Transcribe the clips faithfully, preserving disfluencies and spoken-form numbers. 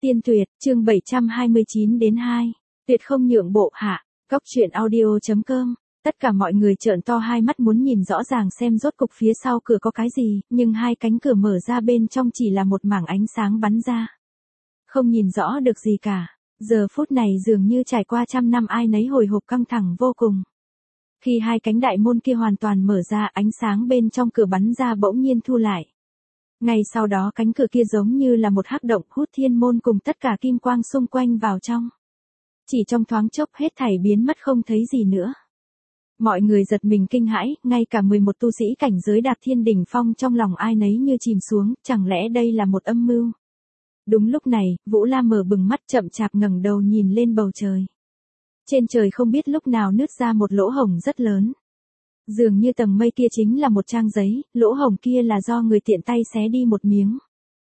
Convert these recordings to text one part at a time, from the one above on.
Tiên tuyệt, chương bảy trăm hai mươi chín đến hai. Tuyệt không nhượng bộ hạ. Cóc truyện audio.com. Tất cả mọi người trợn to hai mắt muốn nhìn rõ ràng xem rốt cục phía sau cửa có cái gì, nhưng hai cánh cửa mở ra bên trong chỉ là một mảng ánh sáng bắn ra. Không nhìn rõ được gì cả. Giờ phút này dường như trải qua trăm năm ai nấy hồi hộp căng thẳng vô cùng. Khi hai cánh đại môn kia hoàn toàn mở ra, ánh sáng bên trong cửa bắn ra bỗng nhiên thu lại. Ngay sau đó cánh cửa kia giống như là một hắc động hút thiên môn cùng tất cả kim quang xung quanh vào trong. Chỉ trong thoáng chốc hết thảy biến mất không thấy gì nữa. Mọi người giật mình kinh hãi, ngay cả mười một tu sĩ cảnh giới đạt thiên đỉnh phong trong lòng ai nấy như chìm xuống, chẳng lẽ đây là một âm mưu. Đúng lúc này, Vũ La mở bừng mắt chậm chạp ngẩng đầu nhìn lên bầu trời. Trên trời không biết lúc nào nứt ra một lỗ hổng rất lớn. Dường như tầng mây kia chính là một trang giấy, lỗ hổng kia là do người tiện tay xé đi một miếng.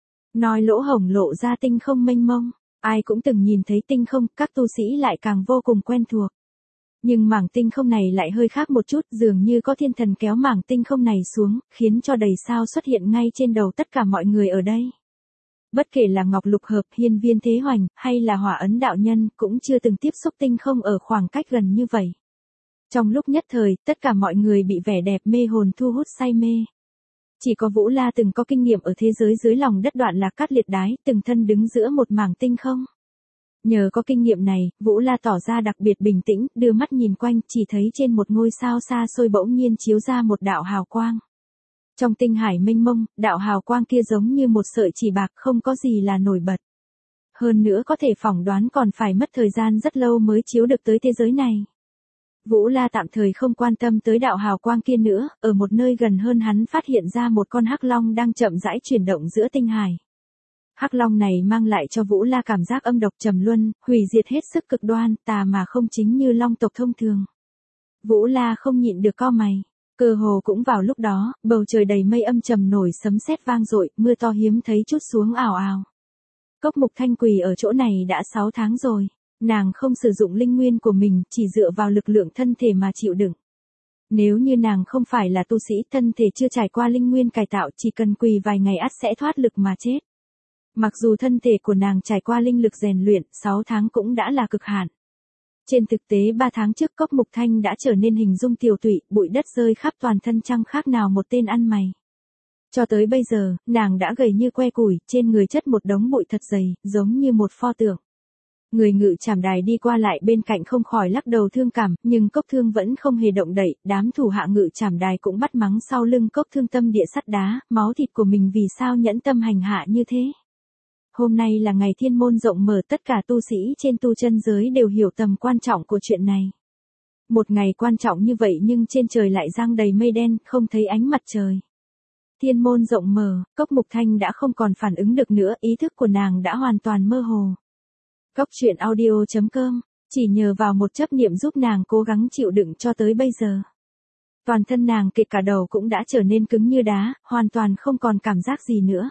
Nói lỗ hổng lộ ra tinh không mênh mông, ai cũng từng nhìn thấy tinh không, các tu sĩ lại càng vô cùng quen thuộc. Nhưng mảng tinh không này lại hơi khác một chút, dường như có thiên thần kéo mảng tinh không này xuống, khiến cho đầy sao xuất hiện ngay trên đầu tất cả mọi người ở đây. Bất kể là Ngọc Lục Hợp, Hiên Viên Thế Hoành, hay là Hỏa Ấn Đạo Nhân, cũng chưa từng tiếp xúc tinh không ở khoảng cách gần như vậy. Trong lúc nhất thời, tất cả mọi người bị vẻ đẹp mê hồn thu hút say mê. Chỉ có Vũ La từng có kinh nghiệm ở thế giới dưới lòng đất Đoạn Lạc Cát Liệt Đái, từng thân đứng giữa một mảng tinh không. Nhờ có kinh nghiệm này, Vũ La tỏ ra đặc biệt bình tĩnh, đưa mắt nhìn quanh, chỉ thấy trên một ngôi sao xa xôi bỗng nhiên chiếu ra một đạo hào quang. Trong tinh hải mênh mông, đạo hào quang kia giống như một sợi chỉ bạc, không có gì là nổi bật. Hơn nữa có thể phỏng đoán còn phải mất thời gian rất lâu mới chiếu được tới thế giới này. Vũ La tạm thời không quan tâm tới đạo hào quang kia nữa, ở một nơi gần hơn hắn phát hiện ra một con hắc long đang chậm rãi chuyển động giữa tinh hải. Hắc long này mang lại cho Vũ La cảm giác âm độc trầm luân, hủy diệt hết sức cực đoan, tà mà không chính như long tộc thông thường. Vũ La không nhịn được cau mày. Cơ hồ cũng vào lúc đó, bầu trời đầy mây âm trầm nổi sấm sét vang dội, mưa to hiếm thấy trút xuống ào ào. Cốc Mục Thanh quỳ ở chỗ này đã sáu tháng rồi. Nàng không sử dụng linh nguyên của mình, chỉ dựa vào lực lượng thân thể mà chịu đựng. Nếu như nàng không phải là tu sĩ, thân thể chưa trải qua linh nguyên cải tạo, chỉ cần quỳ vài ngày ắt sẽ thoát lực mà chết. Mặc dù thân thể của nàng trải qua linh lực rèn luyện, sáu tháng cũng đã là cực hạn. Trên thực tế ba tháng trước Cốc Mục Thanh đã trở nên hình dung tiều tụy, bụi đất rơi khắp toàn thân chẳng khác nào một tên ăn mày. Cho tới bây giờ, nàng đã gầy như que củi, trên người chất một đống bụi thật dày, giống như một pho tượng. Người ngự trảm đài đi qua lại bên cạnh không khỏi lắc đầu thương cảm, nhưng Cốc Thương vẫn không hề động đậy, đám thủ hạ ngự trảm đài cũng bắt mắng sau lưng Cốc Thương tâm địa sắt đá, máu thịt của mình vì sao nhẫn tâm hành hạ như thế. Hôm nay là ngày thiên môn rộng mở, tất cả tu sĩ trên tu chân giới đều hiểu tầm quan trọng của chuyện này. Một ngày quan trọng như vậy nhưng trên trời lại giăng đầy mây đen, không thấy ánh mặt trời. Thiên môn rộng mở, Cốc Mục Thanh đã không còn phản ứng được nữa, ý thức của nàng đã hoàn toàn mơ hồ. Cóc truyện audio.com, chỉ nhờ vào một chấp niệm giúp nàng cố gắng chịu đựng cho tới bây giờ. Toàn thân nàng kể cả đầu cũng đã trở nên cứng như đá, hoàn toàn không còn cảm giác gì nữa.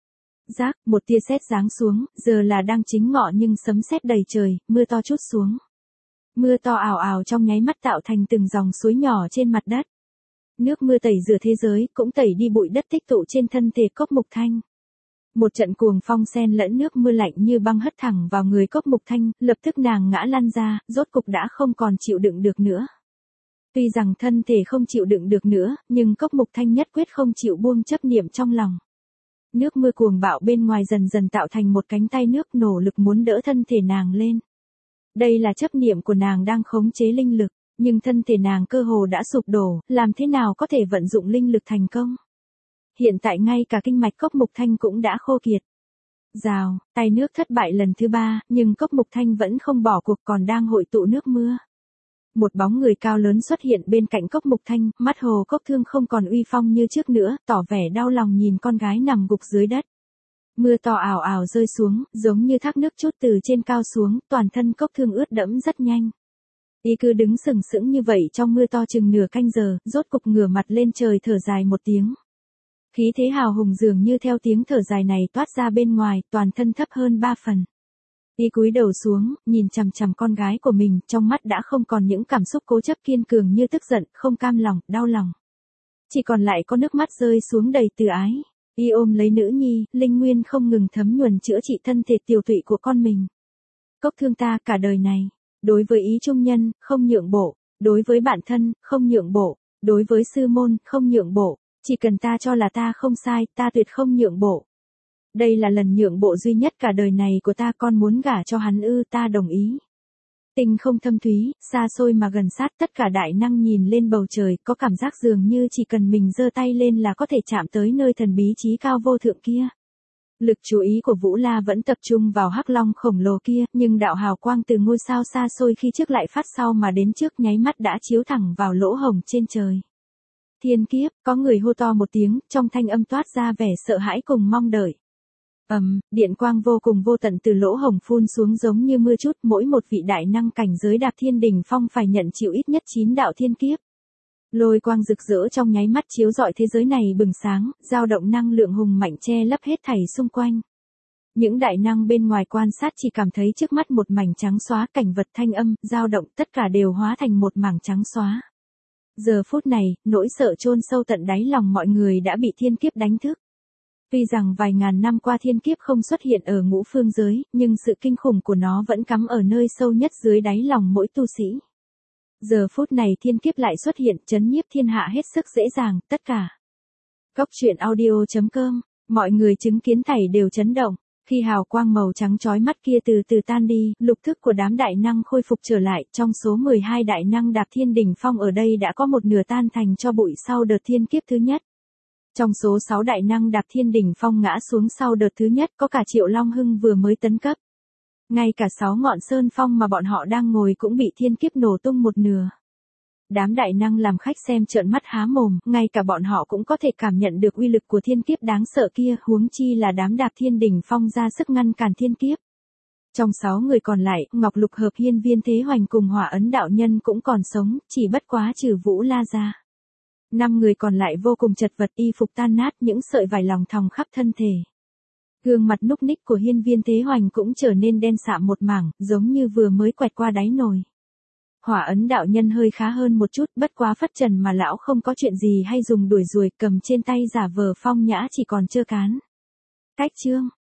Rác, một tia sét giáng xuống, giờ là đang chính ngọ nhưng sấm sét đầy trời, mưa to trút xuống. Mưa to ào ào trong nháy mắt tạo thành từng dòng suối nhỏ trên mặt đất. Nước mưa tẩy rửa thế giới, cũng tẩy đi bụi đất tích tụ trên thân thể Cốc Mục Thanh. Một trận cuồng phong xen lẫn nước mưa lạnh như băng hất thẳng vào người Cốc Mục Thanh, lập tức nàng ngã lăn ra, rốt cục đã không còn chịu đựng được nữa. Tuy rằng thân thể không chịu đựng được nữa, nhưng Cốc Mục Thanh nhất quyết không chịu buông chấp niệm trong lòng. Nước mưa cuồng bạo bên ngoài dần dần tạo thành một cánh tay nước nỗ lực muốn đỡ thân thể nàng lên. Đây là chấp niệm của nàng đang khống chế linh lực, nhưng thân thể nàng cơ hồ đã sụp đổ, làm thế nào có thể vận dụng linh lực thành công. Hiện tại ngay cả kinh mạch Cốc Mục Thanh cũng đã khô kiệt. Rào, tay nước thất bại lần thứ ba, nhưng Cốc Mục Thanh vẫn không bỏ cuộc, còn đang hội tụ nước mưa. Một bóng người cao lớn xuất hiện bên cạnh Cốc Mục Thanh, mắt Hồ Cốc Thương không còn uy phong như trước nữa, tỏ vẻ đau lòng nhìn con gái nằm gục dưới đất. Mưa to ào ào rơi xuống, giống như thác nước trút từ trên cao xuống, toàn thân Cốc Thương ướt đẫm rất nhanh. Y cứ đứng sừng sững như vậy trong mưa to chừng nửa canh giờ, rốt cục ngửa mặt lên trời thở dài một tiếng. Khí thế hào hùng dường như theo tiếng thở dài này toát ra bên ngoài, toàn thân thấp hơn ba phần. Y cúi đầu xuống, nhìn chằm chằm con gái của mình, trong mắt đã không còn những cảm xúc cố chấp kiên cường như tức giận, không cam lòng, đau lòng. Chỉ còn lại có nước mắt rơi xuống đầy từ ái. Y ôm lấy nữ nhi, linh nguyên không ngừng thấm nhuần chữa trị thân thể tiểu tụy của con mình. Cốc thương ta cả đời này, đối với ý trung nhân, không nhượng bộ, đối với bạn thân, không nhượng bộ, đối với sư môn, không nhượng bộ, chỉ cần ta cho là ta không sai, ta tuyệt không nhượng bộ. Đây là lần nhượng bộ duy nhất cả đời này của ta, con muốn gả cho hắn ư, ta đồng ý. Tinh không thâm thúy, xa xôi mà gần sát, tất cả đại năng nhìn lên bầu trời, có cảm giác dường như chỉ cần mình giơ tay lên là có thể chạm tới nơi thần bí trí cao vô thượng kia. Lực chú ý của Vũ La vẫn tập trung vào hắc long khổng lồ kia, nhưng đạo hào quang từ ngôi sao xa xôi khi trước lại phát sau mà đến trước nháy mắt đã chiếu thẳng vào lỗ hổng trên trời. Thiên kiếp, có người hô to một tiếng, trong thanh âm toát ra vẻ sợ hãi cùng mong đợi. Ầm, um, điện quang vô cùng vô tận từ lỗ hổng phun xuống giống như mưa chút, mỗi một vị đại năng cảnh giới đạp thiên đỉnh phong phải nhận chịu ít nhất chín đạo thiên kiếp. Lôi quang rực rỡ trong nháy mắt chiếu rọi thế giới này bừng sáng, dao động năng lượng hùng mạnh che lấp hết thảy xung quanh. Những đại năng bên ngoài quan sát chỉ cảm thấy trước mắt một mảnh trắng xóa, cảnh vật thanh âm, dao động tất cả đều hóa thành một mảng trắng xóa. Giờ phút này, nỗi sợ chôn sâu tận đáy lòng mọi người đã bị thiên kiếp đánh thức. Tuy rằng vài ngàn năm qua thiên kiếp không xuất hiện ở ngũ phương giới, nhưng sự kinh khủng của nó vẫn cắm ở nơi sâu nhất dưới đáy lòng mỗi tu sĩ. Giờ phút này thiên kiếp lại xuất hiện, chấn nhiếp thiên hạ hết sức dễ dàng, tất cả. Cốc truyện audio chấm com, mọi người chứng kiến thảy đều chấn động. Khi hào quang màu trắng chói mắt kia từ từ tan đi, lục thức của đám đại năng khôi phục trở lại, trong số mười hai đại năng đạp thiên đỉnh phong ở đây đã có một nửa tan thành cho bụi sau đợt thiên kiếp thứ nhất. Trong số sáu đại năng đạp thiên đỉnh phong ngã xuống sau đợt thứ nhất có cả Triệu Long Hưng vừa mới tấn cấp. Ngay cả sáu ngọn sơn phong mà bọn họ đang ngồi cũng bị thiên kiếp nổ tung một nửa. Đám đại năng làm khách xem trợn mắt há mồm, ngay cả bọn họ cũng có thể cảm nhận được uy lực của thiên kiếp đáng sợ kia, huống chi là đám đạp thiên đỉnh phong ra sức ngăn cản thiên kiếp. Trong sáu người còn lại, Ngọc Lục Hợp Hiên Viên Thế Hoành cùng Hỏa Ấn đạo nhân cũng còn sống, chỉ bất quá trừ Vũ La ra. Năm người còn lại vô cùng chật vật, y phục tan nát, những sợi vải lòng thòng khắp thân thể. Gương mặt núc ních của Hiên Viên Thế Hoành cũng trở nên đen sạm một mảng, giống như vừa mới quẹt qua đáy nồi. Hỏa Ấn đạo nhân hơi khá hơn một chút, bất quá phất trần mà lão không có chuyện gì hay dùng đuổi ruồi, cầm trên tay giả vờ phong nhã chỉ còn trơ cán. Cách chương